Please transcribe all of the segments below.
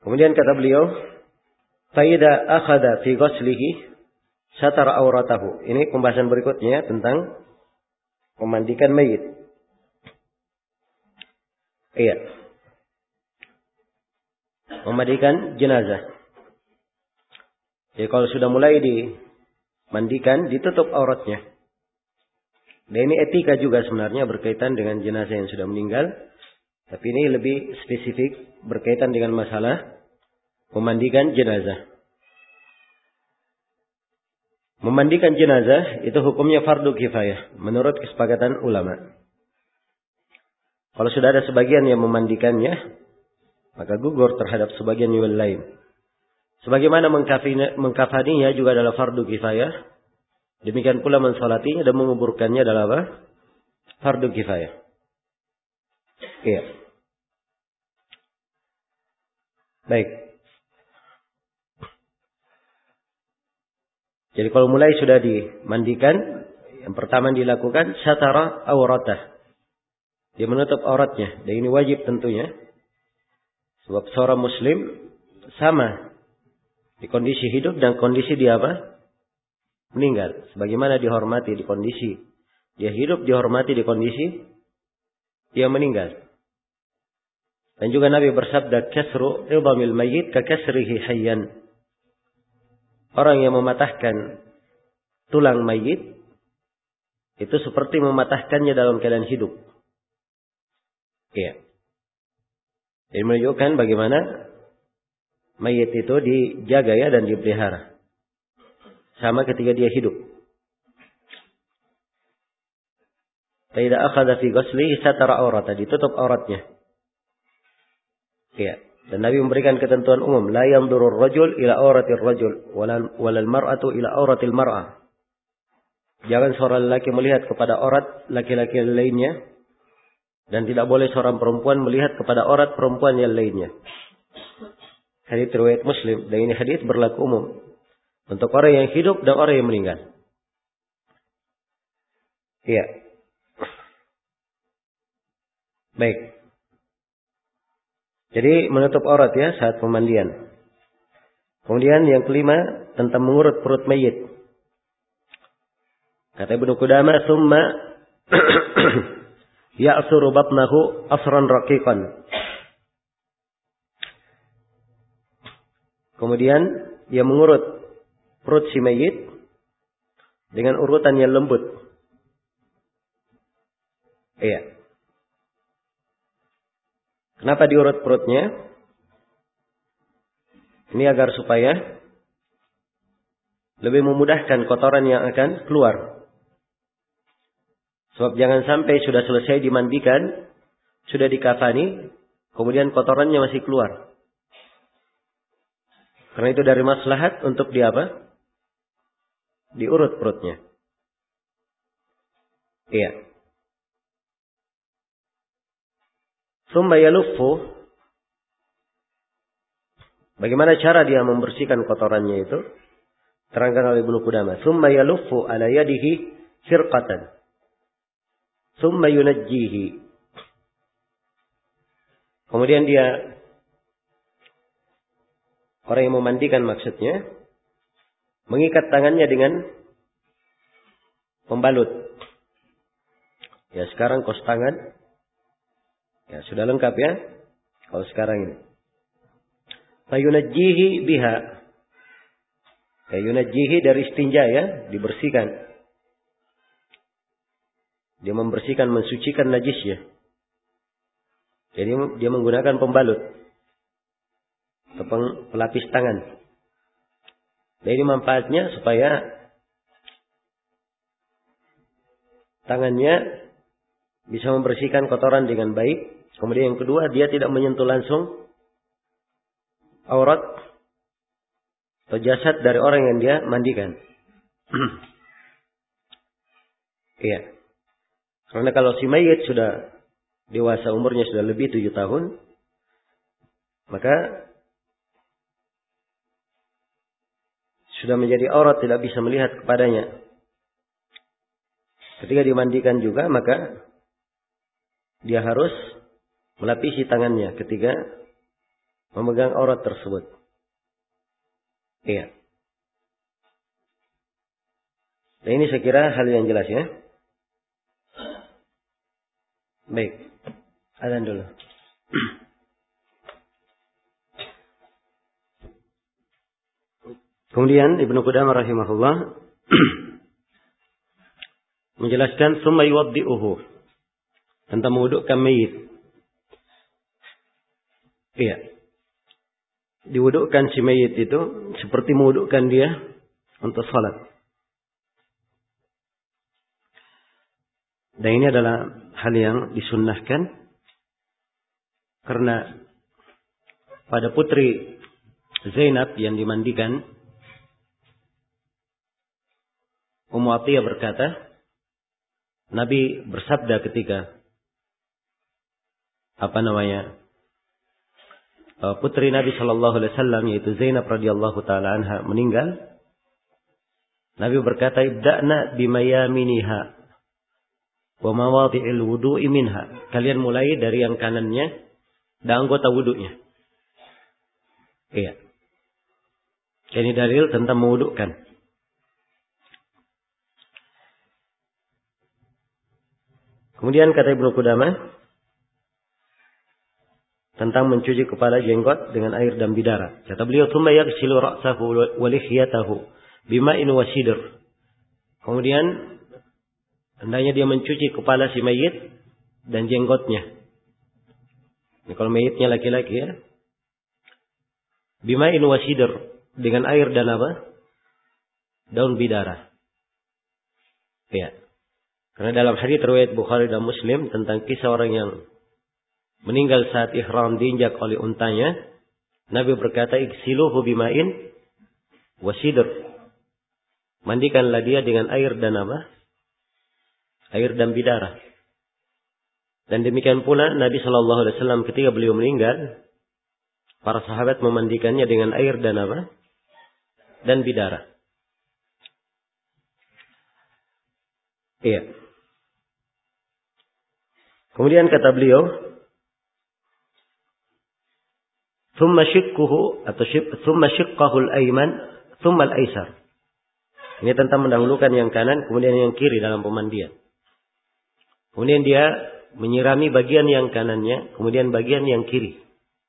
Kemudian kata beliau, "Faida akhadha fi ghuslihi satara auratahu." Ini pembahasan berikutnya tentang memandikan mayit. Iya. Memandikan jenazah. Jadi kalau sudah mulai dimandikan, ditutup auratnya. Dan ini etika juga sebenarnya berkaitan dengan jenazah yang sudah meninggal. Tapi ini lebih spesifik berkaitan dengan masalah memandikan jenazah. Memandikan jenazah itu hukumnya fardu kifayah menurut kesepakatan ulama. Kalau sudah ada sebagian yang memandikannya, maka gugur terhadap sebagian yang lain. Sebagaimana mengkafaninya juga adalah fardu kifayah. Demikian pula mensolatinya dan menguburkannya adalah apa? Fardu kifayah. Iya. Baik. Jadi kalau mulai sudah dimandikan, yang pertama dilakukan satara auratah. Dia menutup auratnya. Dan ini wajib tentunya. Sebab seorang muslim sama di kondisi hidup dan kondisi dia apa? Meninggal. Sebagaimana dihormati di kondisi dia hidup, dihormati di kondisi dia meninggal. Dan juga Nabi bersabda, "Kasru idhamil mayyit ka kasrihi hayyan." Orang yang mematahkan tulang mayit itu seperti mematahkannya dalam keadaan hidup. Iya. Ini menunjukkan bagaimana mayit itu dijaga ya dan dipelihara. Sama ketika dia hidup. Faida akhadha fi ghuslihi satara aurata, ditutup auratnya. Iya. Dan Nabi memberikan ketentuan umum, la yanzuru ar-rajul ila auratir rajul walal mar'atu ila auratil mar'ah. Jangan seorang lelaki melihat kepada aurat laki-laki yang lainnya, dan tidak boleh seorang perempuan melihat kepada aurat perempuan yang lainnya. Hadits riwayat Muslim, dan ini hadits berlaku umum untuk orang yang hidup dan orang yang meninggal. Iya. Baik. Jadi menutup aurat ya saat pemandian. Kemudian yang kelima tentang mengurut perut mayit. Kata Ibnu Qudamah, "Tsumma ya'suru batnahu asran raqiqan." Kemudian dia mengurut perut si mayit dengan urutan yang lembut. Iya. Kenapa diurut perutnya? Ini agar supaya lebih memudahkan kotoran yang akan keluar. Sebab jangan sampai sudah selesai dimandikan, sudah dikafani, kemudian kotorannya masih keluar. Karena itu dari maslahat untuk diurut perutnya. Iya. Tsumma yaluffu. Bagaimana cara dia membersihkan kotorannya itu? Terangkan oleh Ibnu Qudamah. Tsumma yaluffu ala yadihi firqatan. Tsumma yunajjihi. Kemudian dia, orang yang memandikan maksudnya, mengikat tangannya dengan pembalut. Ya sekarang kos tangan. Ya sudah lengkap ya. Kalau sekarang ini. Fayunajjihi biha. Ya yunajjihi dari istinja ya. Dibersihkan. Dia membersihkan, mensucikan najisnya. Jadi dia menggunakan pembalut. Atau pelapis tangan. Dan ini manfaatnya supaya tangannya bisa membersihkan kotoran dengan baik. Kemudian yang kedua, dia tidak menyentuh langsung aurat atau jasad dari orang yang dia mandikan. Iya. Karena kalau si mayit sudah dewasa, umurnya sudah lebih 7 tahun, maka sudah menjadi aurat, tidak bisa melihat kepadanya. Ketika dimandikan juga, maka dia harus melapisi tangannya ketika memegang aurat tersebut. Iya. Nah, ini saya kira hal yang jelas ya. Baik. Adzan dulu. Kemudian Ibnu Qudamah rahimahullah menjelaskan summa yuwaddi'uhu, tentang mewudukkan mayit. Iya. Diwudukkan si mayit itu seperti mewudukkan dia untuk salat. Dan ini adalah hal yang disunnahkan karena pada putri Zainab yang dimandikan, Ummu Atiyah berkata, Nabi bersabda ketika putri Nabi Shallallahu Alaihi Wasallam yaitu Zainab radhiyallahu taala anha meninggal, Nabi berkata, ibda'na bimayaminiha wa mawadhi'il wudu'i minha. Kalian mulai dari yang kanannya dan anggota wudunya. Iya. Ini dalil tentang mewudukkan. Kemudian kata Ibnu Qudamah tentang mencuci kepala jenggot dengan air dan bidara. Kata beliau, "Tsumma yaghsilu ra'sahu wa lihiyatahu bima'in wa sidr." Kemudian hendaknya dia mencuci kepala si mayit dan jenggotnya. Ini kalau mayitnya laki-laki ya. Bima'in wa sidr, dengan air dan apa? Daun bidara. Ya. Karena dalam hadits riwayat Bukhari dan Muslim tentang kisah orang yang meninggal saat ihram diinjak oleh untanya, Nabi berkata, "Ighsiluhu bima'in wa sidr." Mandikanlah dia dengan air dan apa? Air dan bidara. Dan demikian pula Nabi Shallallahu Alaihi Wasallam ketika beliau meninggal, para sahabat memandikannya dengan air dan apa? Dan bidara. Iya. Kemudian kata beliau, "Thumma shiqquhu atau thumma shiqqahu al-ayman, thumma al-aysar." Ini tentang mendahulukan yang kanan, kemudian yang kiri dalam pemandian. Kemudian dia menyirami bagian yang kanannya, kemudian bagian yang kiri.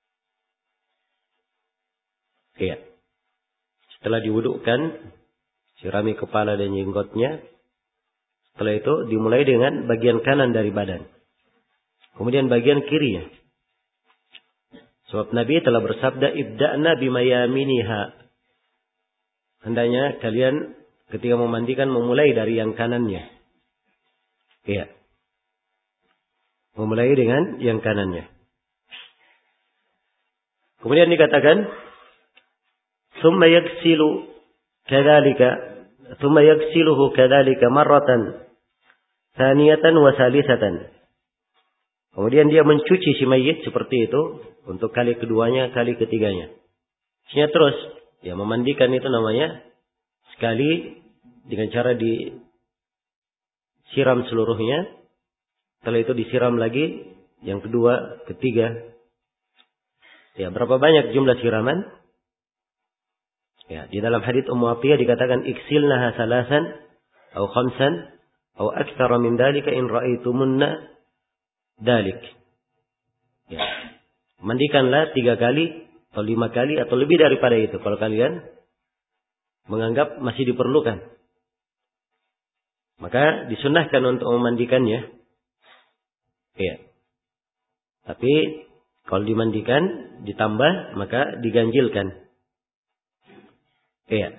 Iya. Setelah diwudukkan, sirami kepala dan jenggotnya. Setelah itu dimulai dengan bagian kanan dari badan. Kemudian bagian kirinya. Sebab Nabi telah bersabda, ibda'na bimayaminiha. Hendaknya kalian ketika memandikan memulai dari yang kanannya. Iya. Memulai dengan yang kanannya. Kemudian dikatakan, thumma yaghsiluhu kadzalika marratan tsaniyatan wa salisatan. Kemudian dia mencuci si mayit seperti itu untuk kali keduanya, kali ketiganya. Maksudnya terus, ya memandikan itu namanya sekali dengan cara disiram seluruhnya. Setelah itu disiram lagi yang kedua, ketiga. Ya, berapa banyak jumlah siraman? Ya, di dalam hadits Ummu Atiyah dikatakan iksilnaha salasan atau khamsan atau aktsara min dalika in ra'aitumunna dalik. Ya. Mandikanlah 3 kali atau 5 kali atau lebih daripada itu kalau kalian menganggap masih diperlukan. Maka disunnahkan untuk memandikannya. Ya. Tapi kalau dimandikan ditambah maka diganjilkan. Iya.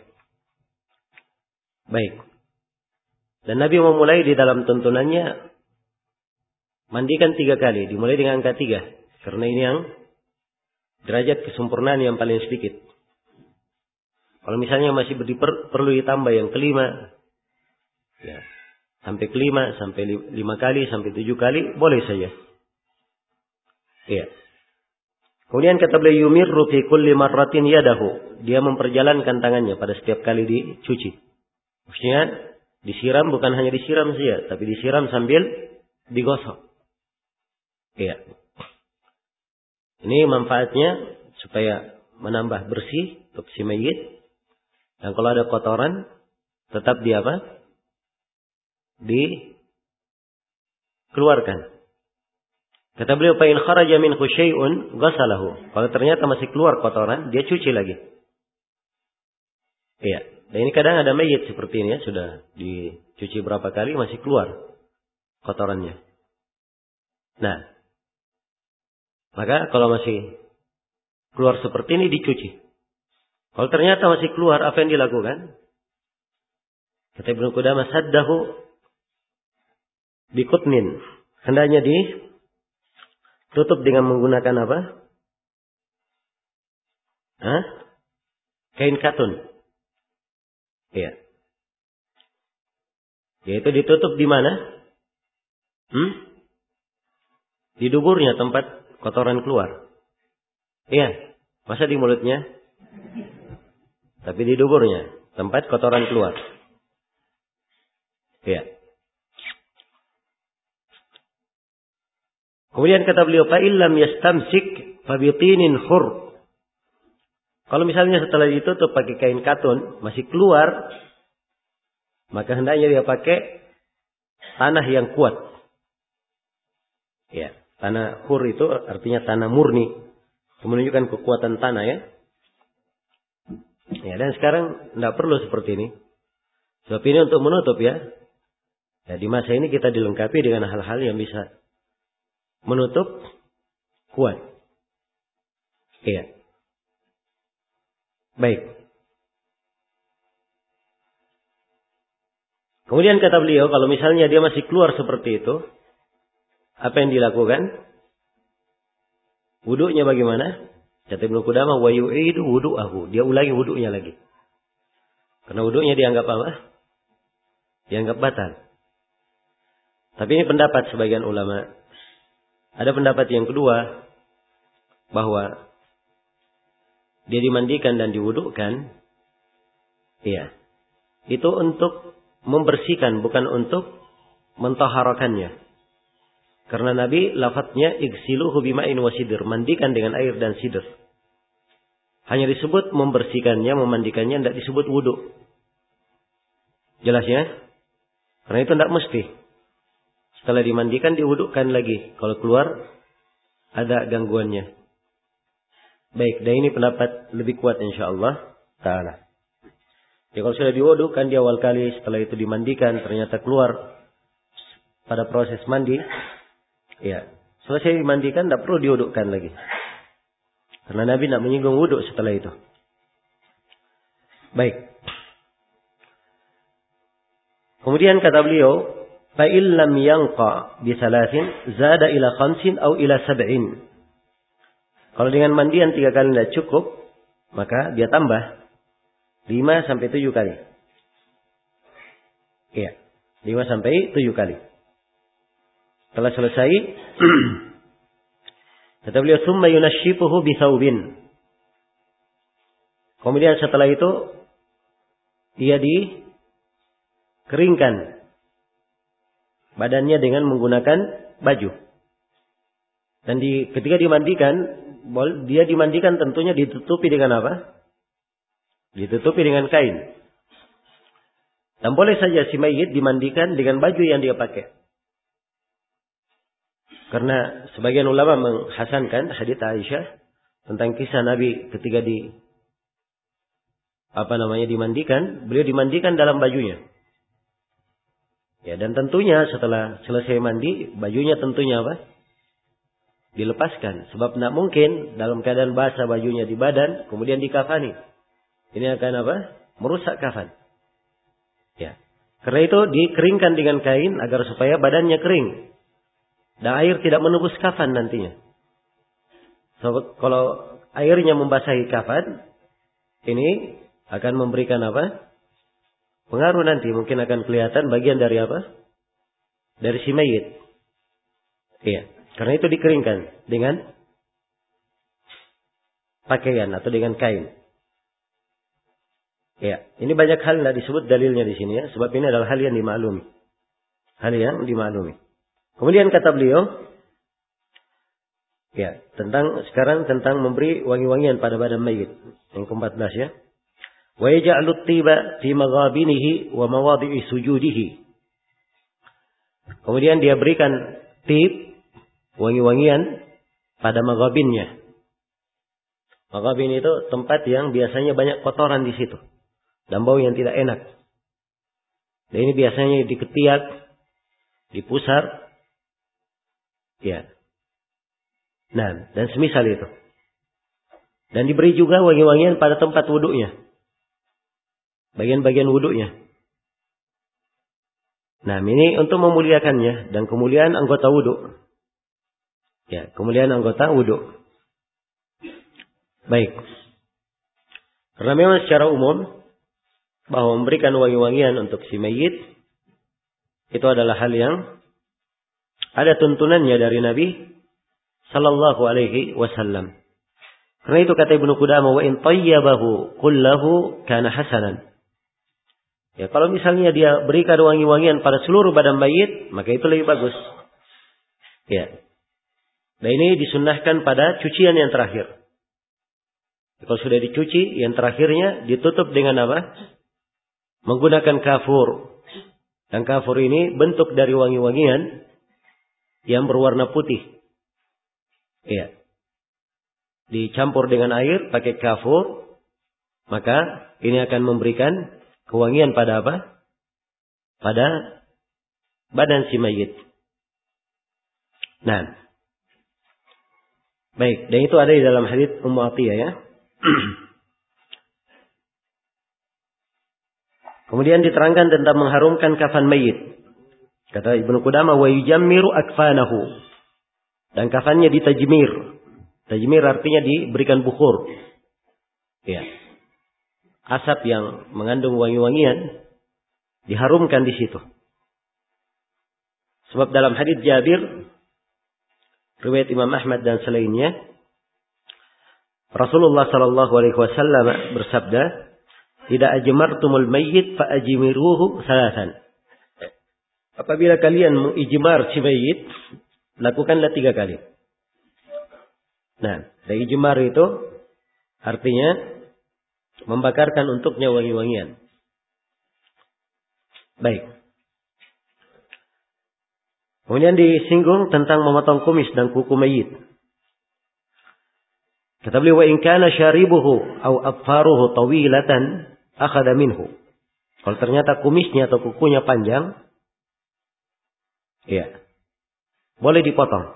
Baik. Dan Nabi memulai di dalam tuntunannya mandikan 3 kali. Dimulai dengan angka 3. Karena ini yang derajat kesempurnaan yang paling sedikit. Kalau misalnya masih perlu ditambah yang kelima. Ya. Sampai kelima, sampai 5 kali, sampai 7 kali. Boleh saja. Iya. Kemudian kata beliau, yumirru fi kulli marratin yadahu. Dia memperjalankan tangannya pada setiap kali dicuci. Maksudnya disiram bukan hanya disiram saja, tapi disiram sambil digosok. Iya. Ini manfaatnya supaya menambah bersih untuk si mayit. Dan kalau ada kotoran tetap dikeluarkan. Kata beliau, fa in kharaja minhu syai'un ghasalahu. Kalau ternyata masih keluar kotoran, dia cuci lagi. Iya. Dan ini kadang ada mayit seperti ini ya, sudah dicuci berapa kali masih keluar kotorannya. Nah, maka kalau masih keluar seperti ini dicuci. Kalau ternyata masih keluar, apa yang dilakukan? Kata Ibnu Qudamah, saddahu biqutnin. Hendaknya ditutup dengan menggunakan apa? Kain katun. Iya. Yaitu ditutup di mana? Di duburnya tempat kotoran keluar. Iya. Masa di mulutnya? Tapi di duburnya tempat kotoran keluar. Iya. Kemudian kata beliau, fa illam yastamsik fa bitinin khur. Kalau misalnya setelah ditutup pakai kain katun masih keluar, maka hendaknya dia pakai tanah yang kuat. Ya, tanah khur itu artinya tanah murni, menunjukkan kekuatan tanah ya. Ya, dan sekarang tidak perlu seperti ini. Sebab ini untuk menutup ya. Ya, di masa ini kita dilengkapi dengan hal-hal yang bisa menutup kuat. Iya. Baik. Kemudian kata beliau, kalau misalnya dia masih keluar seperti itu, apa yang dilakukan? Wudunya bagaimana? Kata Ibnu Qudamah, wa yu'idu wudu'ahu. Dia ulangi wudunya lagi. Karena wudunya dianggap apa? Dianggap batal. Tapi ini pendapat sebagian ulama. Ada pendapat yang kedua, bahwa dia dimandikan dan diwudukan, iya, itu untuk membersihkan, bukan untuk mentaharakannya. Karena Nabi lafadznya igsiluhu bima'in wasidir, mandikan dengan air dan sidr. Hanya disebut membersihkannya, memandikannya, tidak disebut wudu. Jelas ya? Karena itu tidak mesti. Setelah dimandikan diwudukan lagi kalau keluar ada gangguannya. Baik, dan ini pendapat lebih kuat insyaallah ta'ala. Ya, kalau sudah diwudukan di awal kali, setelah itu dimandikan, ternyata keluar pada proses mandi, ya, selesai dimandikan tidak perlu diwudukan lagi. Karena Nabi tidak menyinggung wuduk setelah itu. Baik. Kemudian kata beliau, fa illam yanqa bi salasin zada ila khamsin aw ila sab'in. Kalau dengan mandian 3 kali tidak cukup, maka dia tambah 5 sampai 7 kali. Iya, 5 sampai 7 kali. Setelah selesai, kata beliau, summa yunashifuhu bi thawbin. Kemudian setelah itu dia dikeringkan badannya dengan menggunakan baju. Dan ketika dimandikan, dia dimandikan tentunya ditutupi dengan apa? Ditutupi dengan kain. Dan boleh saja si mayit dimandikan dengan baju yang dia pakai. Karena sebagian ulama menghasankan hadits Aisyah tentang kisah Nabi ketika dimandikan, beliau dimandikan dalam bajunya. Ya, dan tentunya setelah selesai mandi, bajunya tentunya apa? Dilepaskan. Sebab tidak mungkin dalam keadaan basah bajunya di badan, kemudian dikafani. Ini akan apa? Merusak kafan. Ya. Karena itu dikeringkan dengan kain agar supaya badannya kering. Dan air tidak menembus kafan nantinya. So, kalau airnya membasahi kafan, ini akan memberikan apa? Pengaruh nanti. Mungkin akan kelihatan bagian dari apa? Dari si mayit. Iya. Karena itu dikeringkan dengan pakaian atau dengan kain. Ya, ini banyak hal tidak disebut dalilnya di sini ya, sebab ini adalah hal yang dimaklumi. Hal yang dimaklumi. Kemudian kata beliau, Ya, sekarang tentang memberi wangi-wangian pada badan mayit. Yang ke-14 ya. Wa yaj'alu tiba fi maghabinihi wa mawadhi'i sujudihi. Kemudian dia berikan tib, wangi-wangian pada maghabinnya. Maghabin itu tempat yang biasanya banyak kotoran di situ dan bau yang tidak enak. Dan ini biasanya di ketiak, di pusar, ya. Nah, dan semisal itu. Dan diberi juga wangi-wangian pada tempat wuduknya. Bagian-bagian wuduknya. Nah, ini untuk memuliakannya dan kemuliaan anggota wuduk. Ya, kemuliaan anggota wuduk. Baik. Karena memang secara umum bahwa memberikan wangi-wangian untuk si mayit itu adalah hal yang ada tuntunannya dari Nabi sallallahu alaihi wasallam. Karena itu kata Ibnu Qudamah, wa in tayyabahu kullahu kana hasanan. Ya, kalau misalnya dia berikan wangi-wangian pada seluruh badan mayit, maka itu lebih bagus. Ya. Nah, ini disunnahkan pada cucian yang terakhir. Kalau sudah dicuci, yang terakhirnya ditutup dengan apa? Menggunakan kafur. Dan kafur ini bentuk dari wangi-wangian yang berwarna putih. Ya. Dicampur dengan air pakai kafur, maka ini akan memberikan kewangian pada apa? Pada badan si mayit. Nah, baik. Dan itu ada di dalam hadits Ummu Atiyah ya. Kemudian diterangkan tentang mengharumkan kafan mayit. Kata Ibnu Qudamah, wa yujammiru akfanahu. Dan kafannya ditajmir. Tajmir artinya diberikan bukhur. Ya. Asap yang mengandung wangi-wangian diharumkan di situ. Sebab dalam hadits Jabir, riwayat Imam Ahmad dan selainnya, Rasulullah sallallahu alaihi wasallam bersabda, "Idza ajmartumul mayyit fa ajmiruhu salasan." Apabila kalian mengijmar si mayit, lakukanlah 3 kali. Nah, dari ijmar itu artinya membakarkan untuknya wangi-wangian. Baik. Kemudian disinggung tentang memotong kumis dan kuku mayit. Kata beliau, wa in kana syaribuhu aw affaruhu tawilatan akhadha minhu. Kalau ternyata kumisnya atau kukunya panjang, ya, boleh dipotong.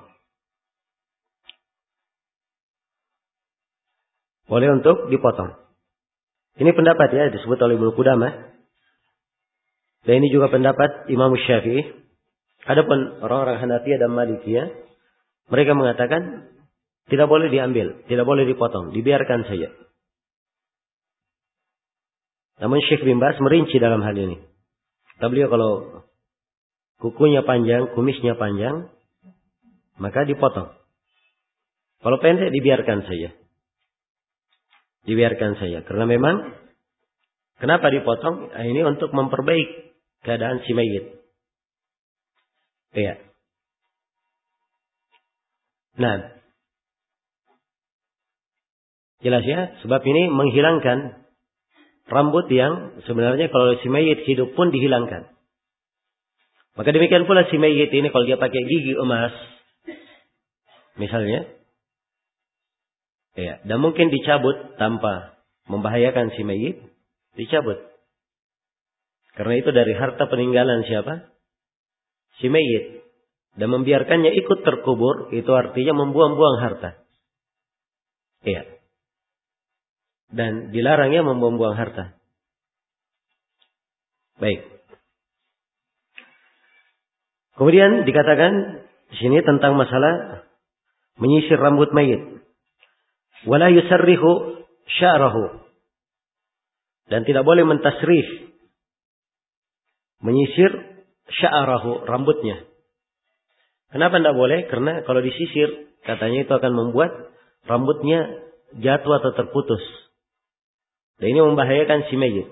Boleh untuk dipotong. Ini pendapat ya, disebut oleh Ibnu Qudamah. Dan ini juga pendapat Imam Syafi'i. Adapun orang-orang Hanafiyah dan Malikiyah, mereka mengatakan tidak boleh diambil, tidak boleh dipotong, dibiarkan saja. Namun Syekh bin Baz merinci dalam hal ini. Kata beliau, kalau kukunya panjang, kumisnya panjang, maka dipotong. Kalau pendek, dibiarkan saja. Dibiarkan saja. Karena memang, kenapa dipotong? Ini untuk memperbaiki keadaan si mayit. Iya. Nah, jelas ya, sebab ini menghilangkan rambut yang sebenarnya kalau si mayit hidup pun dihilangkan. Maka demikian pula si mayit ini kalau dia pakai gigi emas, misalnya, ya, dan mungkin dicabut tanpa membahayakan si mayit, dicabut. Karena itu dari harta peninggalan siapa? Si mayit. Dan membiarkannya ikut terkubur, itu artinya membuang-buang harta. Iya. Dan dilarangnya membuang-buang harta. Baik. Kemudian dikatakan di sini tentang masalah menyisir rambut mayit. Wala yusarrihu sya'rahu. Dan tidak boleh mentasrif, menyisir sya'rahu, rambutnya. Kenapa tidak boleh? Karena kalau disisir, katanya itu akan membuat rambutnya jatuh atau terputus. Dan ini membahayakan si mayit.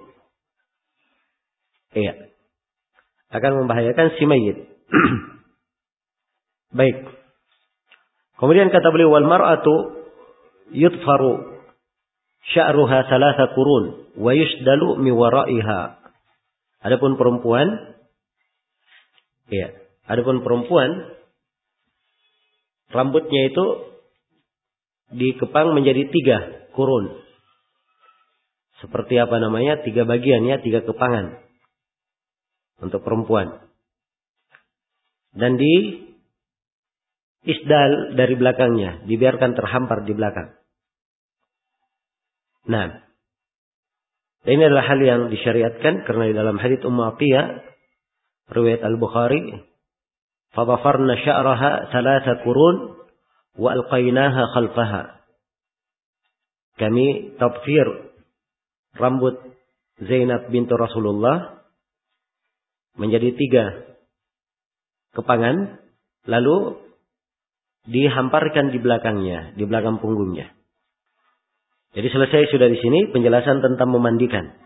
Iya. Akan membahayakan si mayit. Baik. Kemudian kata beliau, wal mar'atu yudfaru sya'ruha thalatha qurun wa yusdalu mi wara'iha. Adapun perempuan rambutnya itu dikepang menjadi 3 kurun. Seperti 3 bagian ya, 3 kepangan untuk perempuan. Dan di isdal dari belakangnya, dibiarkan terhampar di belakang. Nah, ini adalah hal yang disyariatkan karena di dalam hadits Ummu Atiyah riwayat Al-Bukhari, "Fadhafarna sya'raha 3 qurun wa alqainaha khalfaha." Kami tadfir rambut Zainab bintu Rasulullah menjadi 3 kepangan, lalu dihamparkan di belakangnya, di belakang punggungnya. Jadi selesai sudah di sini penjelasan tentang memandikan.